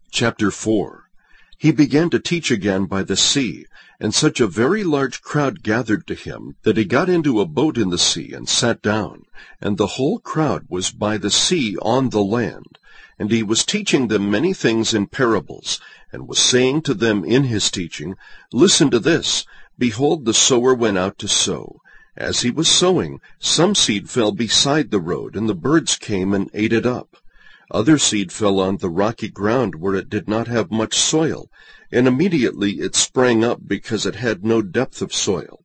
Chapter 4. He began to teach again by the sea, and such a very large crowd gathered to him, that he got into a boat in the sea, and sat down, and the whole crowd was by the sea on the land. And he was teaching them many things in parables, and was saying to them in his teaching, Listen to this. Behold, the sower went out to sow. As he was sowing, some seed fell beside the road, and the birds came and ate it up. Other seed fell on the rocky ground where it did not have much soil, and immediately it sprang up because it had no depth of soil.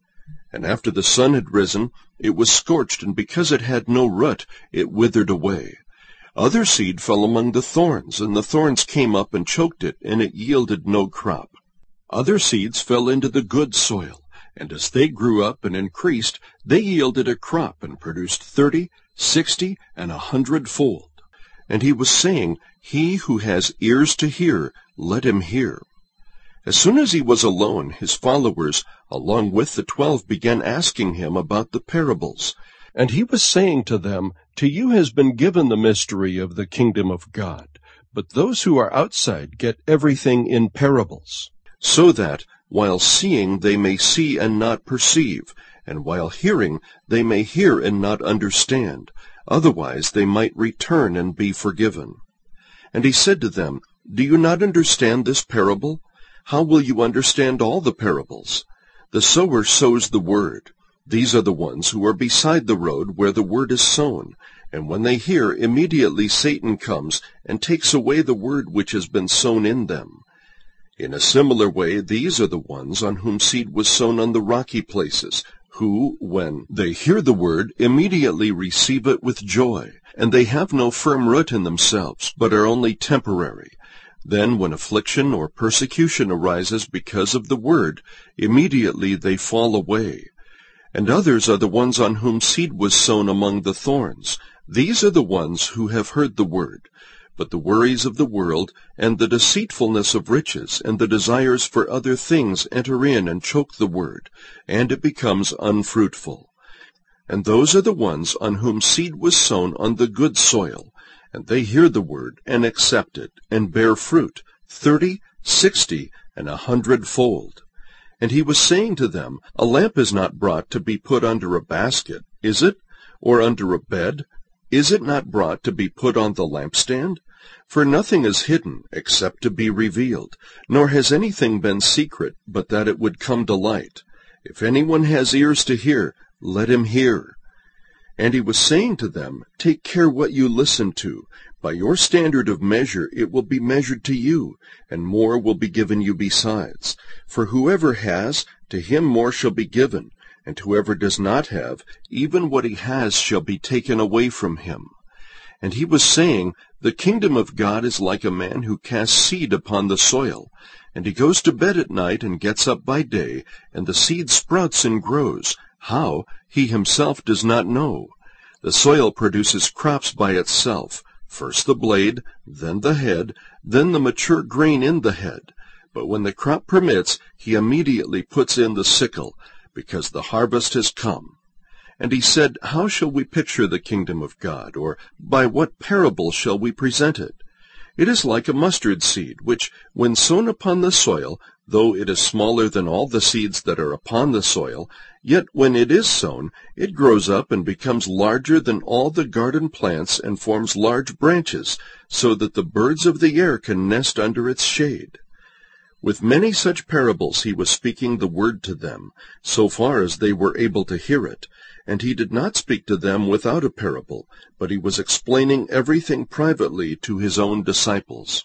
And after the sun had risen, it was scorched, and because it had no root, it withered away. Other seed fell among the thorns, and the thorns came up and choked it, and it yielded no crop. Other seeds fell into the good soil, and as they grew up and increased, they yielded a crop, and produced 30, 60, and 100-fold. And he was saying, He who has ears to hear, let him hear. As soon as he was alone, his followers, along with the 12, began asking him about the parables. And he was saying to them, To you has been given the mystery of the kingdom of God, but those who are outside get everything in parables, so that, while seeing they may see and not perceive, and while hearing they may hear and not understand. Otherwise they might return and be forgiven. And he said to them, Do you not understand this parable? How will you understand all the parables? The sower sows the word. These are the ones who are beside the road where the word is sown. And when they hear, immediately Satan comes and takes away the word which has been sown in them. In a similar way, these are the ones on whom seed was sown on the rocky places, who, when they hear the word, immediately receive it with joy, and they have no firm root in themselves, but are only temporary. Then, when affliction or persecution arises because of the word, immediately they fall away. And others are the ones on whom seed was sown among the thorns. These are the ones who have heard the word. But the worries of the world, and the deceitfulness of riches, and the desires for other things enter in and choke the word, and it becomes unfruitful. And those are the ones on whom seed was sown on the good soil, and they hear the word, and accept it, and bear fruit, 30, 60, and 100-fold. And he was saying to them, A lamp is not brought to be put under a basket, is it? Or under a bed? Is it not brought to be put on the lampstand? For nothing is hidden, except to be revealed, nor has anything been secret, but that it would come to light. If anyone has ears to hear, let him hear. And he was saying to them, Take care what you listen to. By your standard of measure it will be measured to you, and more will be given you besides. For whoever has, to him more shall be given, and whoever does not have, even what he has shall be taken away from him. And he was saying, The kingdom of God is like a man who casts seed upon the soil. And he goes to bed at night and gets up by day, and the seed sprouts and grows. How? He himself does not know. The soil produces crops by itself, first the blade, then the head, then the mature grain in the head. But when the crop permits, he immediately puts in the sickle, because the harvest has come. And he said, How shall we picture the kingdom of God, or by what parable shall we present it? It is like a mustard seed, which, when sown upon the soil, though it is smaller than all the seeds that are upon the soil, yet when it is sown, it grows up and becomes larger than all the garden plants and forms large branches, so that the birds of the air can nest under its shade. With many such parables he was speaking the word to them, so far as they were able to hear it. And he did not speak to them without a parable, but he was explaining everything privately to his own disciples.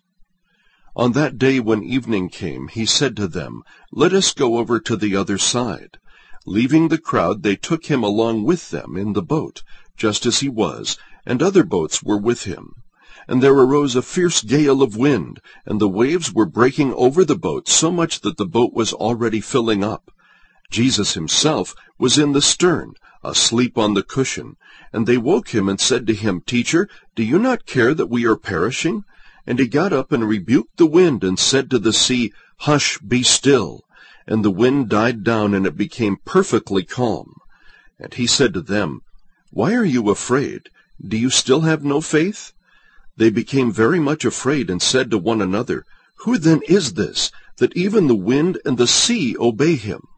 On that day when evening came, he said to them, Let us go over to the other side. Leaving the crowd, they took him along with them in the boat, just as he was, and other boats were with him. And there arose a fierce gale of wind, and the waves were breaking over the boat so much that the boat was already filling up. Jesus himself was in the stern, asleep on the cushion. And they woke him and said to him, Teacher, do you not care that we are perishing? And he got up and rebuked the wind and said to the sea, Hush, be still. And the wind died down, and it became perfectly calm. And he said to them, Why are you afraid? Do you still have no faith? They became very much afraid and said to one another, "Who then is this, that even the wind and the sea obey him?"